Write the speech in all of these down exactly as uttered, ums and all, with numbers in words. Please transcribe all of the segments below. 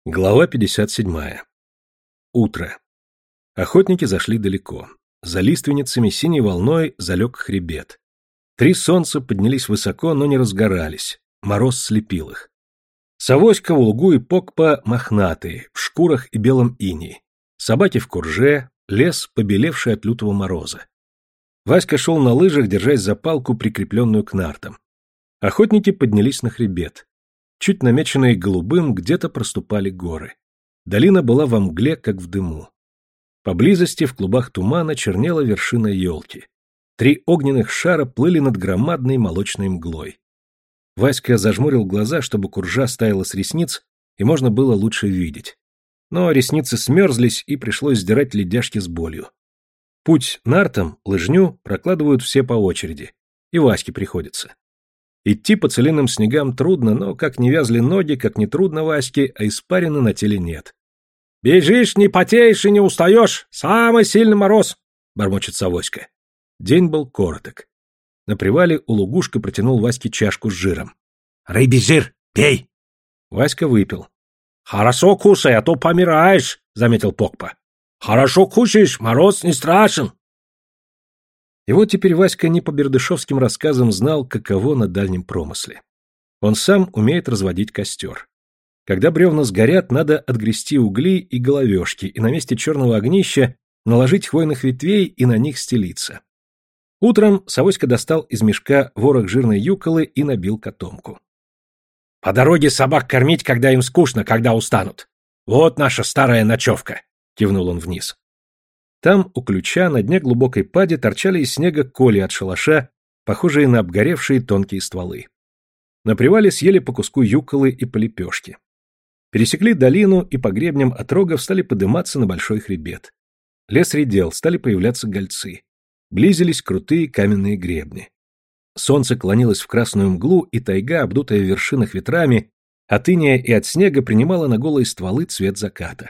Глава пятьдесят седьмая. Утро. Охотники зашли далеко. За лиственницами синей волной залег хребет. Три солнца поднялись высоко, но не разгорались. Мороз слепил их. Савоська, Улугу и Покпа мохнатые, в шкурах и белом инии. Собаки в курже, лес, побелевший от лютого мороза. Васька шел на лыжах, держась за палку, прикрепленную к нартам. Охотники поднялись на хребет. Чуть намеченные голубым, где-то проступали горы. Долина была во мгле, как в дыму. Поблизости, в клубах тумана, чернела вершина елки. Три огненных шара плыли над громадной молочной мглой. Васька зажмурил глаза, чтобы куржа стаяла с ресниц, и можно было лучше видеть. Но ресницы смерзлись, и пришлось сдирать ледяшки с болью. Путь нартам, лыжню, прокладывают все по очереди. И Ваське приходится. Идти по целинным снегам трудно, но как не вязли ноги, как не трудно Ваське, а испарины на теле нет. «Бежишь, не потеешь и не устаешь! Самый сильный мороз!» — бормочет Савоська. День был короток. На привале Улугушка протянул Ваське чашку с жиром. «Рыбий жир, пей!» Васька выпил. «Хорошо кушай, а то помираешь!» — заметил Покпа. «Хорошо кушаешь, мороз не страшен!» И вот теперь Васька не по бердышевским рассказам знал, каково на дальнем промысле. Он сам умеет разводить костер. Когда бревна сгорят, надо отгрести угли и головешки, и на месте черного огнища наложить хвойных ветвей и на них стелиться. Утром Савоська достал из мешка ворох жирной юколы и набил котомку. «По дороге собак кормить, когда им скучно, когда устанут. Вот наша старая ночевка», — кивнул он вниз. Там, у ключа, на дне глубокой пади торчали из снега коли от шалаша, похожие на обгоревшие тонкие стволы. На привале съели по куску юколы и по лепешке. Пересекли долину и по гребням отрогов стали подниматься на большой хребет. Лес редел, стали появляться гольцы. Близились крутые каменные гребни. Солнце клонилось в красную мглу, и тайга, обдутая в вершинах ветрами, от иния и от снега принимала на голые стволы цвет заката.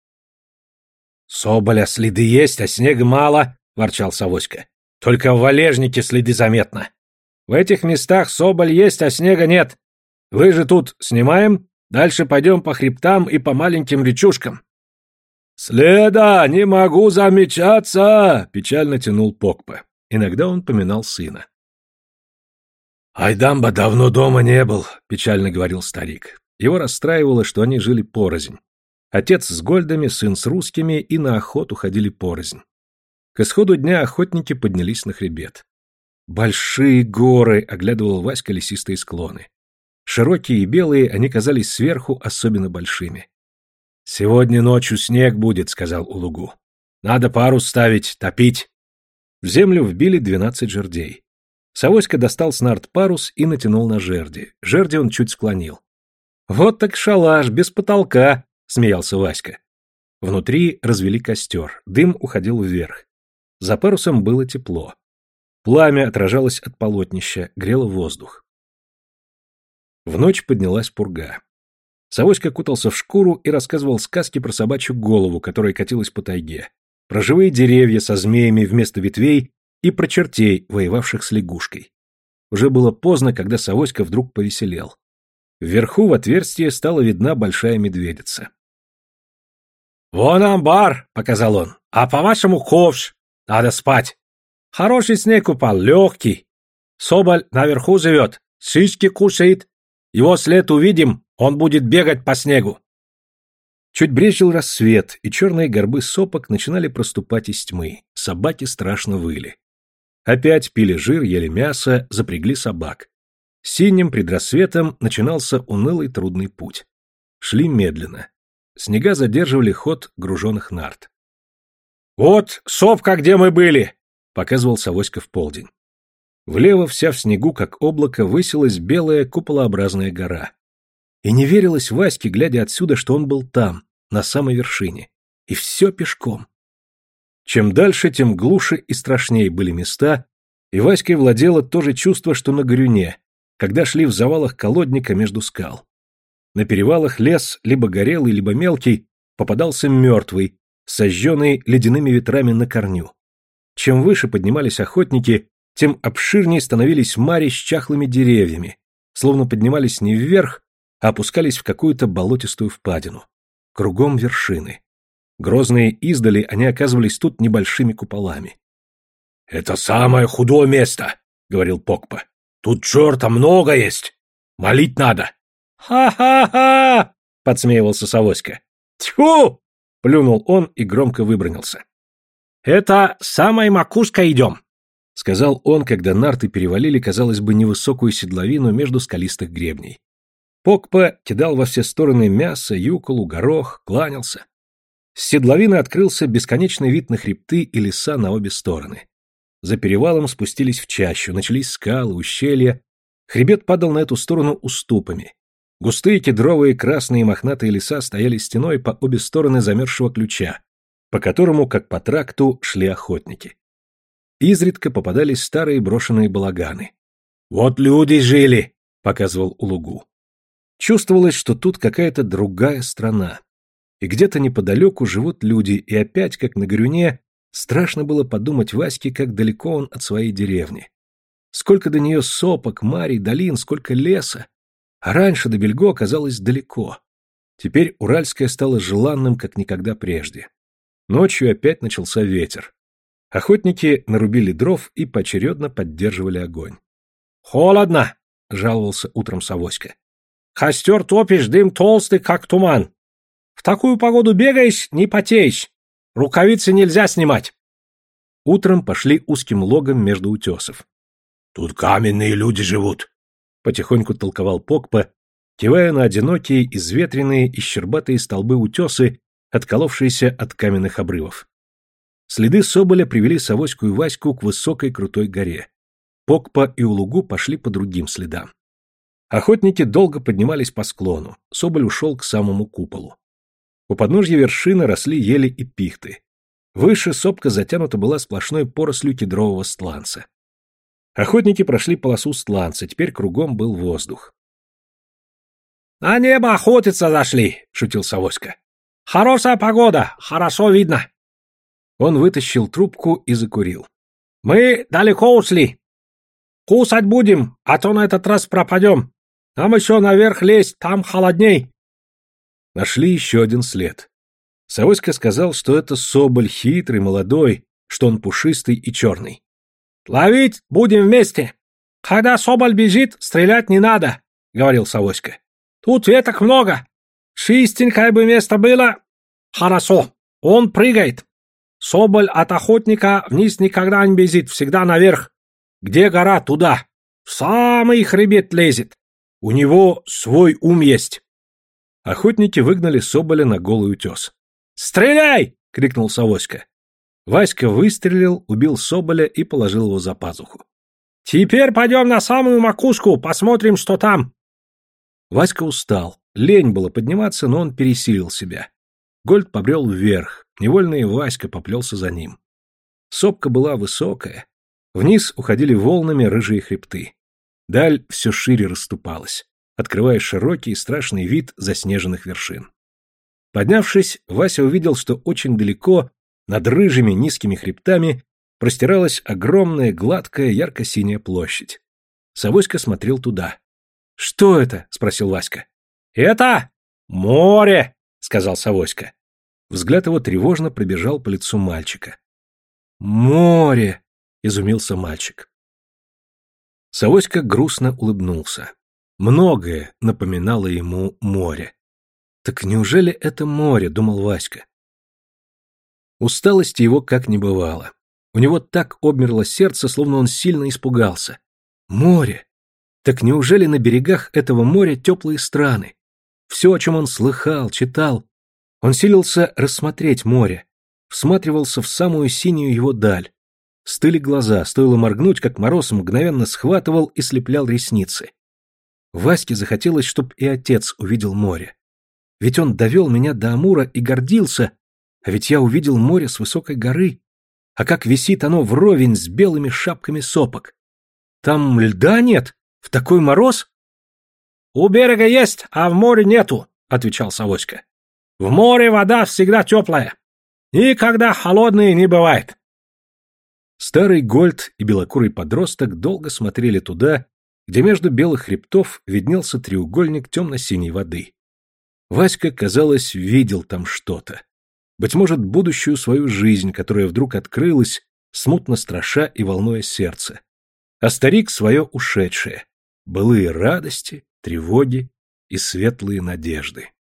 «Соболя следы есть, а снега мало», — ворчал Савоська. «Только в валежнике следы заметно. В этих местах соболь есть, а снега нет. Лыжи тут снимаем, дальше пойдем по хребтам и по маленьким речушкам». «Следа не могу замечаться», — печально тянул Покпа. Иногда он поминал сына. «Айдамба давно дома не был», — печально говорил старик. Его расстраивало, что они жили порознь. Отец с гольдами, сын с русскими, и на охоту ходили порознь. К исходу дня охотники поднялись на хребет. «Большие горы», — оглядывал Васька лесистые склоны. Широкие и белые, они казались сверху особенно большими. «Сегодня ночью снег будет», — сказал Улугу. «Надо парус ставить, топить». В землю вбили двенадцать жердей. Савоська достал с нарт парус и натянул на жерди. Жерди он чуть склонил. «Вот так шалаш, без потолка», — смеялся Васька. Внутри развели костер, дым уходил вверх. За парусом было тепло. Пламя отражалось от полотнища, грело воздух. В ночь поднялась пурга. Савоська кутался в шкуру и рассказывал сказки про собачью голову, которая катилась по тайге, про живые деревья со змеями вместо ветвей и про чертей, воевавших с лягушкой. Уже было поздно, когда Савоська вдруг повеселел. Вверху в отверстие стала видна большая медведица. «Вон амбар», — показал он, — «а по-вашему ковш. Надо спать. Хороший снег упал, легкий. Соболь наверху живет, шишки кушает. Его след увидим, он будет бегать по снегу». Чуть брезжил рассвет, и черные горбы сопок начинали проступать из тьмы. Собаки страшно выли. Опять пили жир, ели мясо, запрягли собак. Синим предрассветом начинался унылый трудный путь. Шли медленно. Снега задерживали ход груженных нарт. «Вот сопка, где мы были!» — показывал Савоська в полдень. Влево, вся в снегу, как облако, высилась белая куполообразная гора. И не верилось Ваське, глядя отсюда, что он был там, на самой вершине. И все пешком. Чем дальше, тем глуше и страшнее были места, и Васькой владело то же чувство, что на горюне, когда шли в завалах колодника между скал. На перевалах лес, либо горелый, либо мелкий, попадался мертвый, сожженный ледяными ветрами на корню. Чем выше поднимались охотники, тем обширнее становились мари с чахлыми деревьями, словно поднимались не вверх, а опускались в какую-то болотистую впадину. Кругом вершины. Грозные издали, они оказывались тут небольшими куполами. «Это самое худое место», — говорил Покпа. «Тут черта много есть. Молить надо». «Ха-ха-ха!» — подсмеивался Савоська. «Тьфу!» — плюнул он и громко выбранился. «Это самой макушкой идем», — сказал он, когда нарты перевалили, казалось бы, невысокую седловину между скалистых гребней. Покпа кидал во все стороны мясо, юколу, горох, кланялся. С седловины открылся бесконечный вид на хребты и леса на обе стороны. За перевалом спустились в чащу, начались скалы, ущелья. Хребет падал на эту сторону уступами. Густые кедровые красные мохнатые леса стояли стеной по обе стороны замерзшего ключа, по которому, как по тракту, шли охотники. Изредка попадались старые брошенные балаганы. «Вот люди жили!» — показывал Улугу. Чувствовалось, что тут какая-то другая страна. И где-то неподалеку живут люди, и опять, как на Горюне, страшно было подумать Ваське, как далеко он от своей деревни. Сколько до нее сопок, марий, долин, сколько леса. А раньше до Бельго казалось далеко. Теперь Уральское стало желанным, как никогда прежде. Ночью опять начался ветер. Охотники нарубили дров и поочередно поддерживали огонь. «Холодно!» — жаловался утром Савоська. «Костер топишь, дым толстый, как туман. В такую погоду бегаешь, не потеешь. Рукавицы нельзя снимать». Утром пошли узким логом между утесов. «Тут каменные люди живут», — потихоньку толковал Покпа, кивая на одинокие, изветренные и щербатые столбы утесы, отколовшиеся от каменных обрывов. Следы соболя привели Савоську и Ваську к высокой крутой горе. Покпа и Улугу пошли по другим следам. Охотники долго поднимались по склону, соболь ушел к самому куполу. У подножья вершины росли ели и пихты. Выше сопка затянута была сплошной порослью кедрового стланца. Охотники прошли полосу стланца, теперь кругом был воздух. «На небо охотиться зашли», — шутил Савоська. «Хорошая погода, хорошо видно». Он вытащил трубку и закурил. «Мы далеко ушли. Кусать будем, а то на этот раз пропадем. Нам еще наверх лезть, там холодней». Нашли еще один след. Савоська сказал, что это соболь хитрый, молодой, что он пушистый и черный. «Ловить будем вместе. Когда соболь бежит, стрелять не надо», — говорил Савоська. «Тут веток много. Чистенькое бы место было. Хорошо, он прыгает. Соболь от охотника вниз никогда не бежит, всегда наверх. Где гора, туда. В самый хребет лезет. У него свой ум есть». Охотники выгнали соболя на голый утес. «Стреляй!» — крикнул Савоська. Васька выстрелил, убил соболя и положил его за пазуху. «Теперь пойдем на самую макушку, посмотрим, что там». Васька устал. Лень было подниматься, но он пересилил себя. Гольд побрел вверх, невольно и Васька поплелся за ним. Сопка была высокая. Вниз уходили волнами рыжие хребты. Даль все шире расступалась, открывая широкий и страшный вид заснеженных вершин. Поднявшись, Вася увидел, что очень далеко, над рыжими низкими хребтами, простиралась огромная, гладкая, ярко-синяя площадь. Савоська смотрел туда. «Что это?» — спросил Васька. «Это море!» — сказал Савоська. Взгляд его тревожно пробежал по лицу мальчика. «Море!» — изумился мальчик. Савоська грустно улыбнулся. Многое напоминало ему море. «Так неужели это море?» — думал Васька. Усталости его как не бывало. У него так обмерло сердце, словно он сильно испугался. Море! Так неужели на берегах этого моря теплые страны? Все, о чем он слыхал, читал. Он силился рассмотреть море, всматривался в самую синюю его даль. Стыли глаза, стоило моргнуть, как мороз мгновенно схватывал и слеплял ресницы. Ваське захотелось, чтоб и отец увидел море. Ведь он довел меня до Амура и гордился, а ведь я увидел море с высокой горы. А как висит оно вровень с белыми шапками сопок. Там льда нет? В такой мороз? «У берега есть, а в море нету», — отвечал Савоська. «В море вода всегда теплая. Никогда холодной не бывает». Старый Гольд и белокурый подросток долго смотрели туда, где между белых хребтов виднелся треугольник темно-синей воды. Васька, казалось, видел там что-то. Быть может, будущую свою жизнь, которая вдруг открылась, смутно страша и волнуя сердце. А старик свое ушедшее, былые радости, тревоги и светлые надежды.